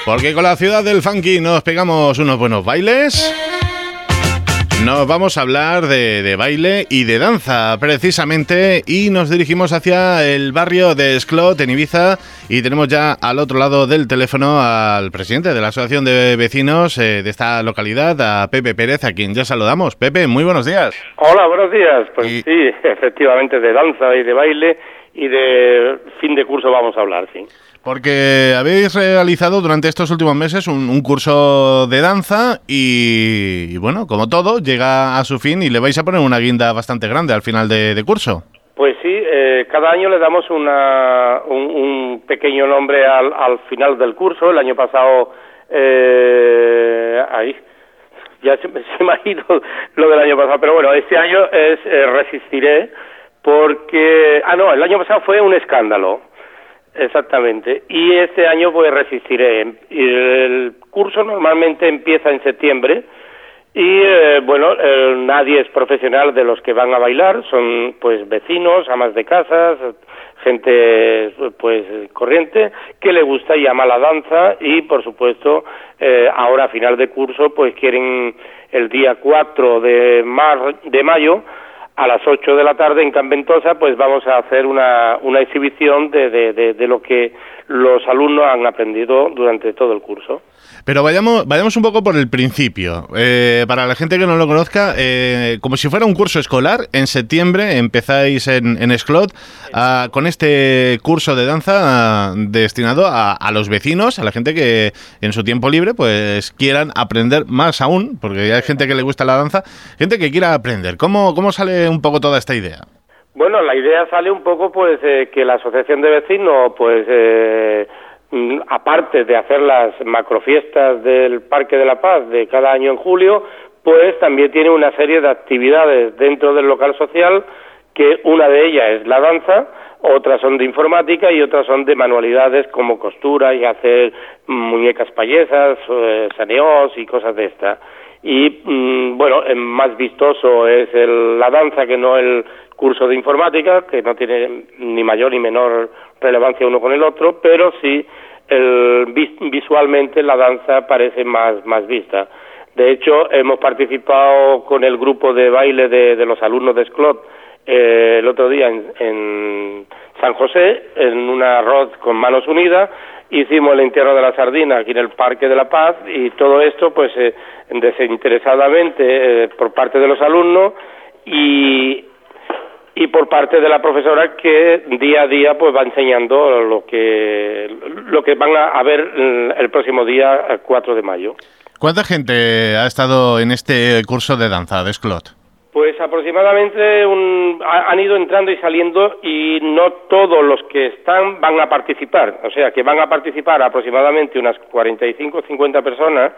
Porque con la ciudad del funky nos pegamos unos buenos bailes. Nos vamos a hablar de baile y de danza, precisamente, y nos dirigimos hacia el barrio de Esclot, en Ibiza, y tenemos ya al otro lado del teléfono al presidente de la Asociación de Vecinos de esta localidad, a Pepe Pérez, a quien ya saludamos. Pepe, muy buenos días. Hola, buenos días. Pues sí, efectivamente, de danza y de baile y de fin de curso vamos a hablar, sí. Porque habéis realizado durante estos últimos meses un curso de danza y bueno, como todo, llega a su fin y le vais a poner una guinda bastante grande al final de curso. Pues sí, cada año le damos un pequeño nombre al final del curso. El año pasado, ya se me ha ido lo del año pasado, pero bueno, este año es Resistiré, porque... el año pasado fue Un Escándalo. Exactamente, y este año pues Resistiré. El curso normalmente empieza en septiembre y nadie es profesional de los que van a bailar, son pues vecinos, amas de casas, gente pues corriente que le gusta y ama la danza y por supuesto ahora a final de curso pues quieren el día 4 de mayo a las 8 de la tarde en Can Ventosa, pues vamos a hacer una exhibición de lo que los alumnos han aprendido durante todo el curso. Pero vayamos un poco por el principio. Para la gente que no lo conozca, como si fuera un curso escolar, en septiembre empezáis en Esclot con este curso de danza destinado a los vecinos, a la gente que en su tiempo libre pues quieran aprender más aún, porque hay gente que le gusta la danza, gente que quiera aprender. ¿Cómo sale un poco toda esta idea? Bueno, la idea sale un poco pues que la asociación de vecinos pues aparte de hacer las macrofiestas del Parque de la Paz de cada año en julio, pues también tiene una serie de actividades dentro del local social, que una de ellas es la danza, otras son de informática y otras son de manualidades como costura y hacer muñecas payesas, saneos y cosas de estas. Y más vistoso es la danza que no el curso de informática, que no tiene ni mayor ni menor relevancia uno con el otro, pero sí visualmente la danza parece más vista. De hecho, hemos participado con el grupo de baile de los alumnos de Esclot el otro día en San José, en un arroz con manos unidas. Hicimos el entierro de la sardina aquí en el Parque de la Paz y todo esto pues desinteresadamente por parte de los alumnos y por parte de la profesora que día a día pues va enseñando lo que van a ver el próximo día 4 de mayo. ¿Cuánta gente ha estado en este curso de danza de Esclot? Pues aproximadamente han ido entrando y saliendo y no todos los que están van a participar, o sea que van a participar aproximadamente unas 45 o 50 personas,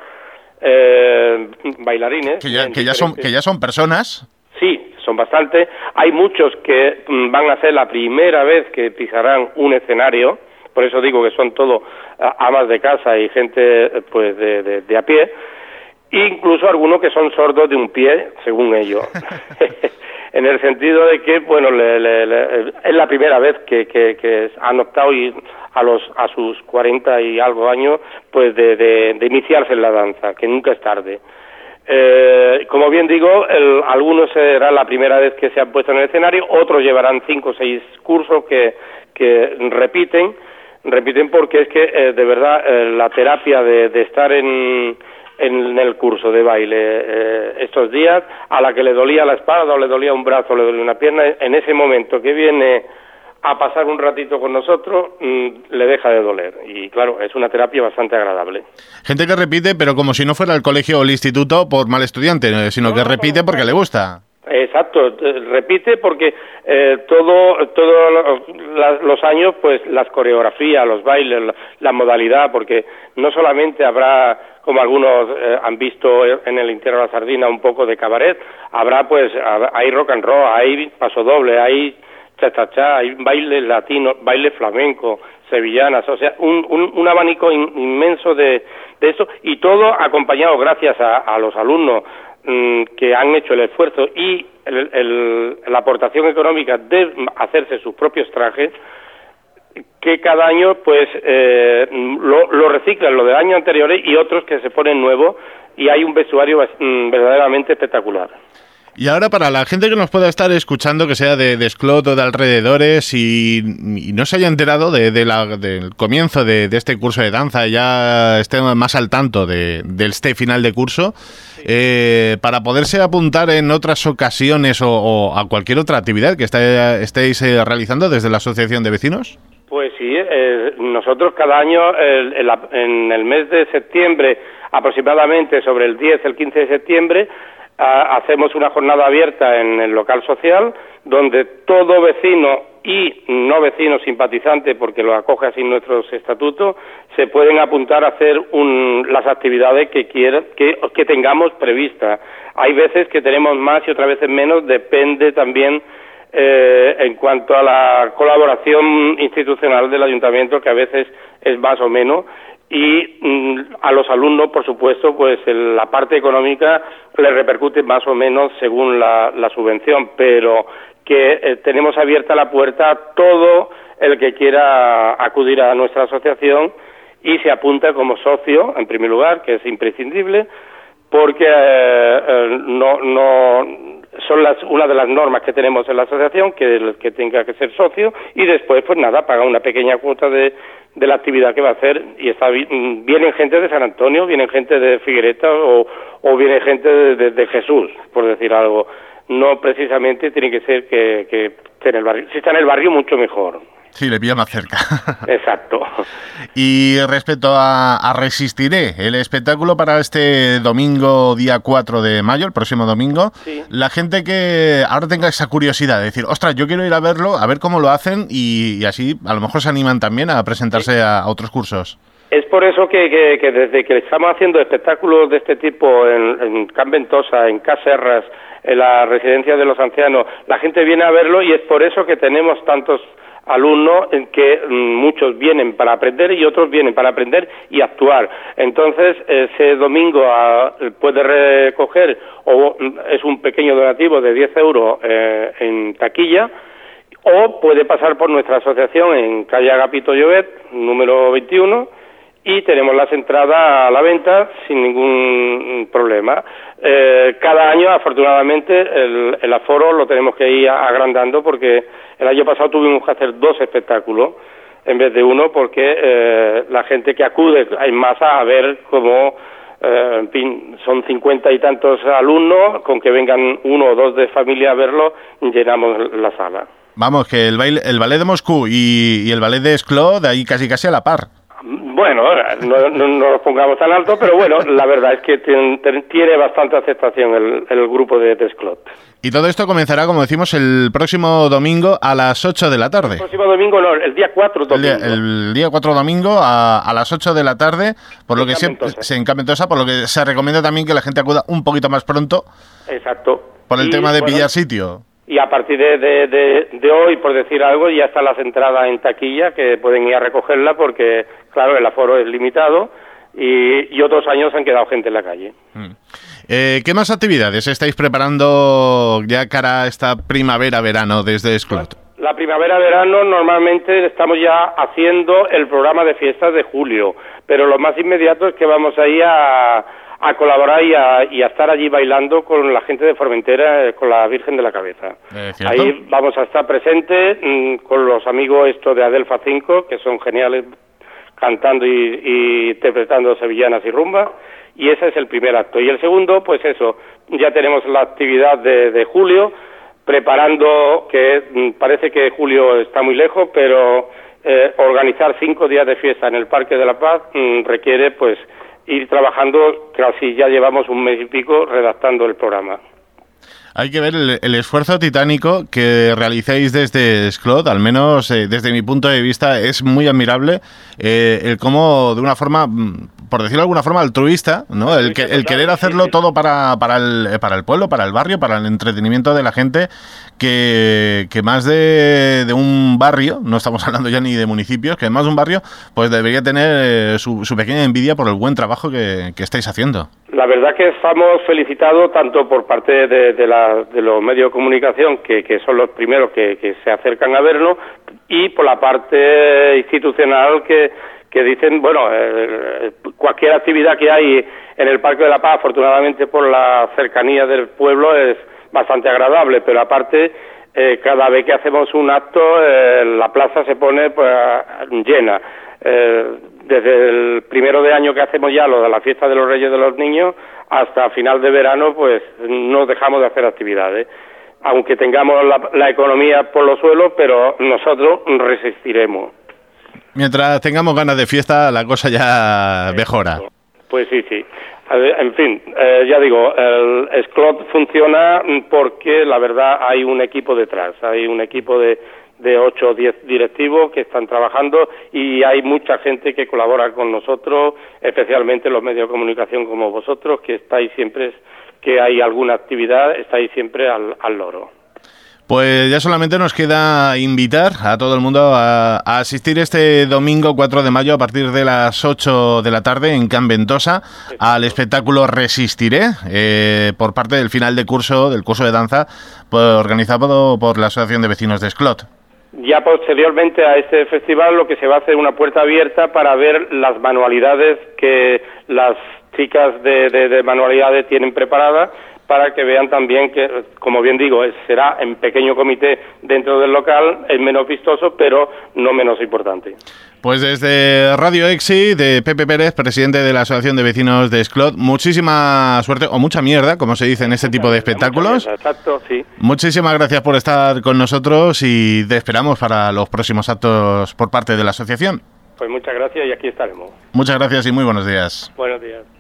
bailarines. Que ya son personas. Sí, son bastantes. Hay muchos que van a ser la primera vez que pisarán un escenario, por eso digo que son todo amas de casa y gente pues de a pie. Incluso algunos que son sordos de un pie, según ellos, en el sentido de que, es la primera vez que han optado a sus 40 y algo años, pues de iniciarse en la danza, que nunca es tarde. Como bien digo, algunos será la primera vez que se han puesto en el escenario, otros llevarán 5 o 6 cursos que repiten porque es que, de verdad, la terapia de estar en el curso de baile estos días, a la que le dolía la espalda o le dolía un brazo o le dolía una pierna, en ese momento que viene a pasar un ratito con nosotros, le deja de doler. Y claro, es una terapia bastante agradable. Gente que repite, pero como si no fuera el colegio o el instituto por mal estudiante, sino que repite porque le gusta. Exacto, repite porque todos los años, pues las coreografías, los bailes, la modalidad, porque no solamente habrá, como algunos han visto en el entierro de la sardina, un poco de cabaret, hay rock and roll, hay pasodoble, hay cha-cha-cha, hay baile latino, baile flamenco, sevillanas, o sea, un abanico inmenso de eso, y todo acompañado gracias a los alumnos que han hecho el esfuerzo y la aportación económica de hacerse sus propios trajes, que cada año pues lo reciclan lo del año anterior y otros que se ponen nuevos, y hay un vestuario verdaderamente espectacular. Y ahora, para la gente que nos pueda estar escuchando, que sea de Esclot o de alrededores y no se haya enterado del comienzo de este curso de danza, ya esté más al tanto de este final de curso, para poderse apuntar en otras ocasiones o a cualquier otra actividad que estéis realizando desde la Asociación de Vecinos. Pues sí, nosotros cada año, en el mes de septiembre, aproximadamente sobre el 10, el 15 de septiembre, hacemos una jornada abierta en el local social, donde todo vecino y no vecino simpatizante, porque lo acoge así nuestros estatutos, se pueden apuntar a hacer las actividades que tengamos previstas. Hay veces que tenemos más y otras veces menos, depende también en cuanto a la colaboración institucional del ayuntamiento, que a veces es más o menos, y a los alumnos, por supuesto, pues la parte económica les repercute más o menos según la subvención, pero que tenemos abierta la puerta a todo el que quiera acudir a nuestra asociación y se apunta como socio, en primer lugar, que es imprescindible, porque son una de las normas que tenemos en la asociación, que tenga que ser socio, y después, pues nada, paga una pequeña cuota de la actividad que va a hacer, y vienen gente de San Antonio, vienen gente de Figuereta o viene gente de Jesús, por decir algo. No precisamente tiene que ser que esté en el barrio. Si está en el barrio, mucho mejor. Sí, le pilla más cerca. Exacto. Y respecto a Resistiré, el espectáculo para este domingo, día 4 de mayo, el próximo domingo, sí. La gente que ahora tenga esa curiosidad de decir, ostras, yo quiero ir a verlo, a ver cómo lo hacen, y así a lo mejor se animan también a presentarse a otros cursos. Es por eso que desde que estamos haciendo espectáculos de este tipo en Can Ventosa, en Caserras, en la residencia de los ancianos, la gente viene a verlo, y es por eso que tenemos tantos alumnos, en que muchos vienen para aprender y otros vienen para aprender y actuar. Entonces, ese domingo puede recoger, o es un pequeño donativo de 10 euros en taquilla, o puede pasar por nuestra asociación en calle Agapito Llobet, número 21, y tenemos las entradas a la venta sin ningún problema. Cada año, afortunadamente, el aforo lo tenemos que ir agrandando, porque el año pasado tuvimos que hacer 2 espectáculos en vez de uno, porque la gente que acude en masa a ver cómo, en fin, son 50 y tantos alumnos, con que vengan 1 o 2 de familia a verlo, llenamos la sala. Vamos, que el ballet de Moscú y el ballet de Esclot, de ahí casi a la par. Bueno, no nos pongamos tan alto, pero bueno, la verdad es que tiene bastante aceptación el grupo de Esclot. Y todo esto comenzará, como decimos, el próximo domingo a las 8 de la tarde. El próximo domingo no, el día 4 domingo. El día 4 domingo a las 8 de la tarde, por lo que se en Can Ventosa, por lo que se recomienda también que la gente acuda un poquito más pronto. Exacto. Por el tema de pillar sitio. Y a partir de hoy, por decir algo, ya están las entradas en taquilla, que pueden ir a recogerla, porque, claro, el aforo es limitado, y otros años han quedado gente en la calle. ¿Qué más actividades estáis preparando ya cara a esta primavera-verano desde Esclot? La primavera-verano normalmente estamos ya haciendo el programa de fiestas de julio, pero lo más inmediato es que vamos a ir a colaborar y a estar allí bailando con la gente de Formentera, con la Virgen de la Cabeza. Ahí vamos a estar presentes con los amigos de Adelfa 5, que son geniales cantando y interpretando sevillanas y rumba, y ese es el primer acto. Y el segundo, pues eso, ya tenemos la actividad de julio, preparando, que parece que julio está muy lejos, pero organizar 5 días de fiesta en el Parque de la Paz requiere, pues, ir trabajando, casi ya llevamos un mes y pico redactando el programa. Hay que ver el esfuerzo titánico que realicéis desde Esclot, al menos desde mi punto de vista es muy admirable el cómo, de una forma, por decirlo de alguna forma, altruista, ¿no? El querer hacerlo todo para el pueblo, para el barrio, para el entretenimiento de la gente, que más de un barrio, no estamos hablando ya ni de municipios, que más de un barrio, pues debería tener su pequeña envidia por el buen trabajo que estáis haciendo. La verdad que estamos felicitados tanto por parte de los medios de comunicación, que son los primeros que se acercan a verlo, y por la parte institucional que que dicen, bueno, cualquier actividad que hay en el Parque de la Paz, afortunadamente por la cercanía del pueblo, es bastante agradable, pero aparte, cada vez que hacemos un acto, la plaza se pone pues, llena. Desde el 1 de año que hacemos ya lo de la fiesta de los Reyes de los Niños, hasta final de verano, pues no dejamos de hacer actividades. Aunque tengamos la economía por los suelos, pero nosotros resistiremos. Mientras tengamos ganas de fiesta, la cosa ya mejora. Pues sí. En fin, ya digo, el Esclot funciona porque la verdad hay un equipo detrás, hay un equipo de 8 o 10 directivos que están trabajando y hay mucha gente que colabora con nosotros, especialmente los medios de comunicación como vosotros, que estáis siempre, que hay alguna actividad, estáis siempre al loro. Pues ya solamente nos queda invitar a todo el mundo a asistir este domingo 4 de mayo a partir de las 8 de la tarde en Can Ventosa al espectáculo Resistiré por parte del final del curso de danza organizado por la Asociación de Vecinos de Esclot. Ya posteriormente a este festival lo que se va a hacer una puerta abierta para ver las manualidades que las chicas de manualidades tienen preparadas, para que vean también que, como bien digo, será en pequeño comité dentro del local, es menos vistoso, pero no menos importante. Pues desde Radio Exi, de Pepe Pérez, presidente de la Asociación de Vecinos de Esclot, muchísima suerte, o mucha mierda, como se dice en este tipo de espectáculos. Exacto, sí. Muchísimas gracias por estar con nosotros y te esperamos para los próximos actos por parte de la asociación. Pues muchas gracias y aquí estaremos. Muchas gracias y muy buenos días. Buenos días.